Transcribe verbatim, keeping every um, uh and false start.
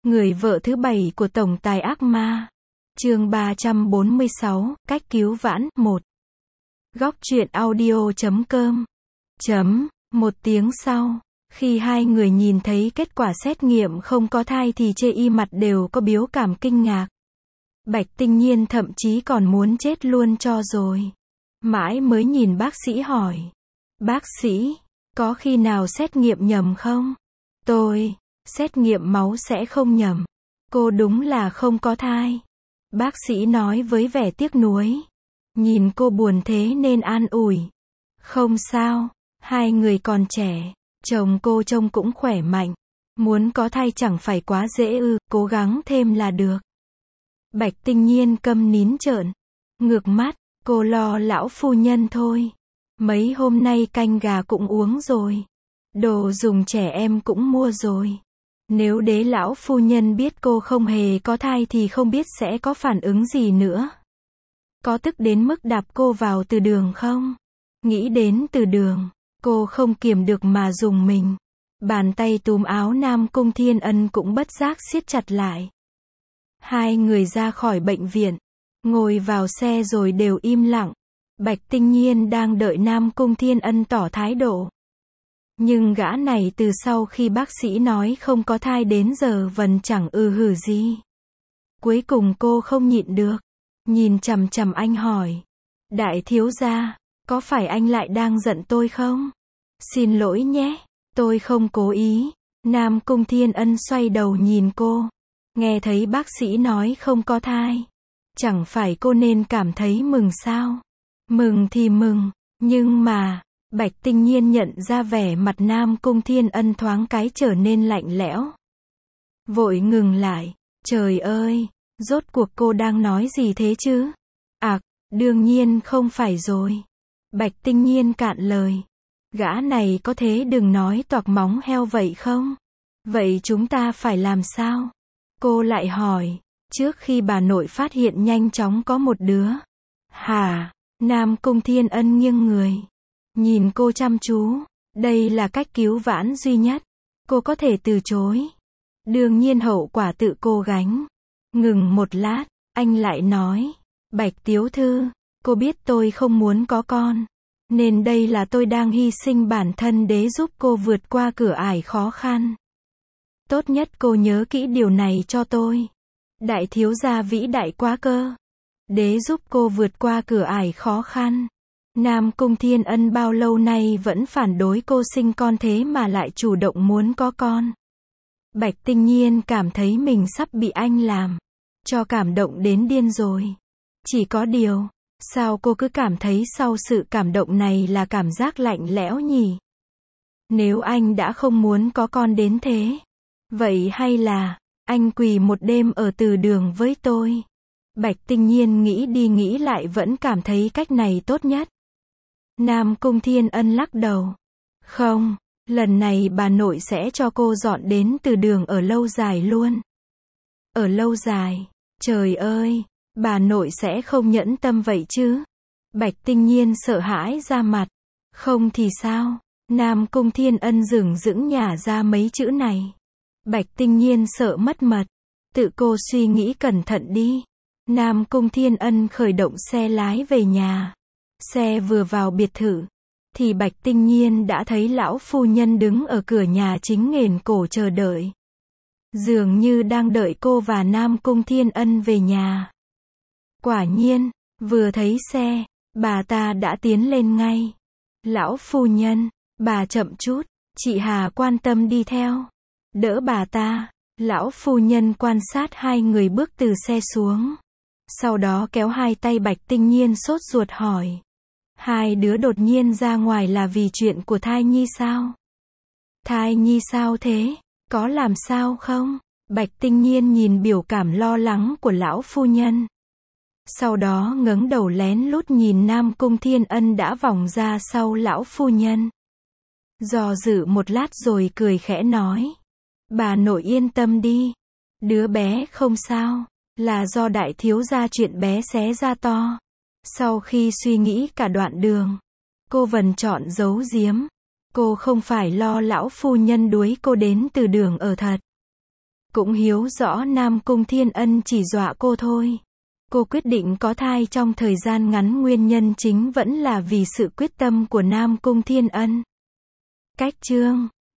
Người vợ thứ bảy của tổng tài ác ma. Chương ba trăm bốn mươi sáu, cách cứu vãn, một. Góc truyện audio.com. Chấm. Một tiếng sau, khi hai người nhìn thấy kết quả xét nghiệm không có thai thì chê y mặt đều có biểu cảm kinh ngạc. Bạch Tinh Nhiên thậm chí còn muốn chết luôn cho rồi. Mãi mới nhìn bác sĩ hỏi. Bác sĩ, có khi nào xét nghiệm nhầm không? Tôi, xét nghiệm máu sẽ không nhầm. Cô đúng là không có thai. Bác sĩ nói với vẻ tiếc nuối. Nhìn cô buồn thế nên an ủi. Không sao, hai người còn trẻ, chồng cô trông cũng khỏe mạnh. Muốn có thai chẳng phải quá dễ ư, cố gắng thêm là được. Bạch Tinh Nhiên câm nín trợn ngược mắt, cô lo lão phu nhân thôi. Mấy hôm nay canh gà cũng uống rồi. Đồ dùng trẻ em cũng mua rồi. Nếu đế lão phu nhân biết cô không hề có thai thì không biết sẽ có phản ứng gì nữa. Có tức đến mức đạp cô vào từ đường không? Nghĩ đến từ đường, cô không kiềm được mà dùng mình. Bàn tay túm áo Nam Cung Thiên Ân cũng bất giác siết chặt lại. Hai người ra khỏi bệnh viện, ngồi vào xe rồi đều im lặng. Bạch Tinh Nhiên đang đợi Nam Cung Thiên Ân tỏ thái độ. Nhưng gã này từ sau khi bác sĩ nói không có thai đến giờ vẫn chẳng ư hử gì. Cuối cùng cô không nhịn được, nhìn chằm chằm anh hỏi. Đại thiếu gia, có phải anh lại đang giận tôi không? Xin lỗi nhé, tôi không cố ý. Nam Cung Thiên Ân xoay đầu nhìn cô. Nghe thấy bác sĩ nói không có thai. Chẳng phải cô nên cảm thấy mừng sao? Mừng thì mừng, nhưng mà... Bạch Tinh Nhiên nhận ra vẻ mặt Nam Cung Thiên Ân thoáng cái trở nên lạnh lẽo. Vội ngừng lại. Trời ơi, rốt cuộc cô đang nói gì thế chứ? À, đương nhiên không phải rồi. Bạch Tinh Nhiên cạn lời. Gã này có thế đừng nói toạc móng heo vậy không? Vậy chúng ta phải làm sao? Cô lại hỏi. Trước khi bà nội phát hiện nhanh chóng có một đứa. Hả? Nam Cung Thiên Ân nghiêng người. Nhìn cô chăm chú, đây là cách cứu vãn duy nhất. Cô có thể từ chối. Đương nhiên hậu quả tự cô gánh. Ngừng một lát, anh lại nói. Bạch tiểu thư, cô biết tôi không muốn có con. Nên đây là tôi đang hy sinh bản thân để giúp cô vượt qua cửa ải khó khăn. Tốt nhất cô nhớ kỹ điều này cho tôi. Đại thiếu gia vĩ đại quá cơ. Để giúp cô vượt qua cửa ải khó khăn. Nam Cung Thiên Ân bao lâu nay vẫn phản đối cô sinh con thế mà lại chủ động muốn có con. Bạch Tinh Nhiên cảm thấy mình sắp bị anh làm cho cảm động đến điên rồi. Chỉ có điều, sao cô cứ cảm thấy sau sự cảm động này là cảm giác lạnh lẽo nhỉ? Nếu anh đã không muốn có con đến thế, vậy hay là anh quỳ một đêm ở từ đường với tôi? Bạch Tinh Nhiên nghĩ đi nghĩ lại vẫn cảm thấy cách này tốt nhất. Nam Cung Thiên Ân lắc đầu. Không, lần này bà nội sẽ cho cô dọn đến từ đường ở lâu dài luôn. Ở lâu dài, trời ơi, bà nội sẽ không nhẫn tâm vậy chứ? Bạch Tinh Nhiên sợ hãi ra mặt. Không thì sao? Nam Cung Thiên Ân dửng dững nhả ra mấy chữ này. Bạch Tinh Nhiên sợ mất mật. Tự cô suy nghĩ cẩn thận đi. Nam Cung Thiên Ân khởi động xe lái về nhà. Xe vừa vào biệt thự, thì Bạch Tinh Nhiên đã thấy lão phu nhân đứng ở cửa nhà chính nghển cổ chờ đợi. Dường như đang đợi cô và Nam Cung Thiên Ân về nhà. Quả nhiên, vừa thấy xe, bà ta đã tiến lên ngay. Lão phu nhân, bà chậm chút, chị Hà quan tâm đi theo. Đỡ bà ta, lão phu nhân quan sát hai người bước từ xe xuống. Sau đó kéo hai tay Bạch Tinh Nhiên sốt ruột hỏi. Hai đứa đột nhiên ra ngoài là vì chuyện của thai nhi sao? Thai nhi sao thế? Có làm sao không? Bạch Tinh Nhiên nhìn biểu cảm lo lắng của lão phu nhân. Sau đó ngẩng đầu lén lút nhìn Nam Cung Thiên Ân đã vòng ra sau lão phu nhân. Do dự một lát rồi cười khẽ nói. Bà nội yên tâm đi. Đứa bé không sao. Là do đại thiếu gia chuyện bé xé ra to. Sau khi suy nghĩ cả đoạn đường, cô vẫn chọn giấu giếm. Cô không phải lo lão phu nhân đuối cô đến từ đường ở thật. cũng hiếu rõ Nam Cung Thiên Ân chỉ dọa cô thôi. Cô quyết định có thai trong thời gian ngắn nguyên nhân chính vẫn là vì sự quyết tâm của Nam Cung Thiên Ân. Cách chương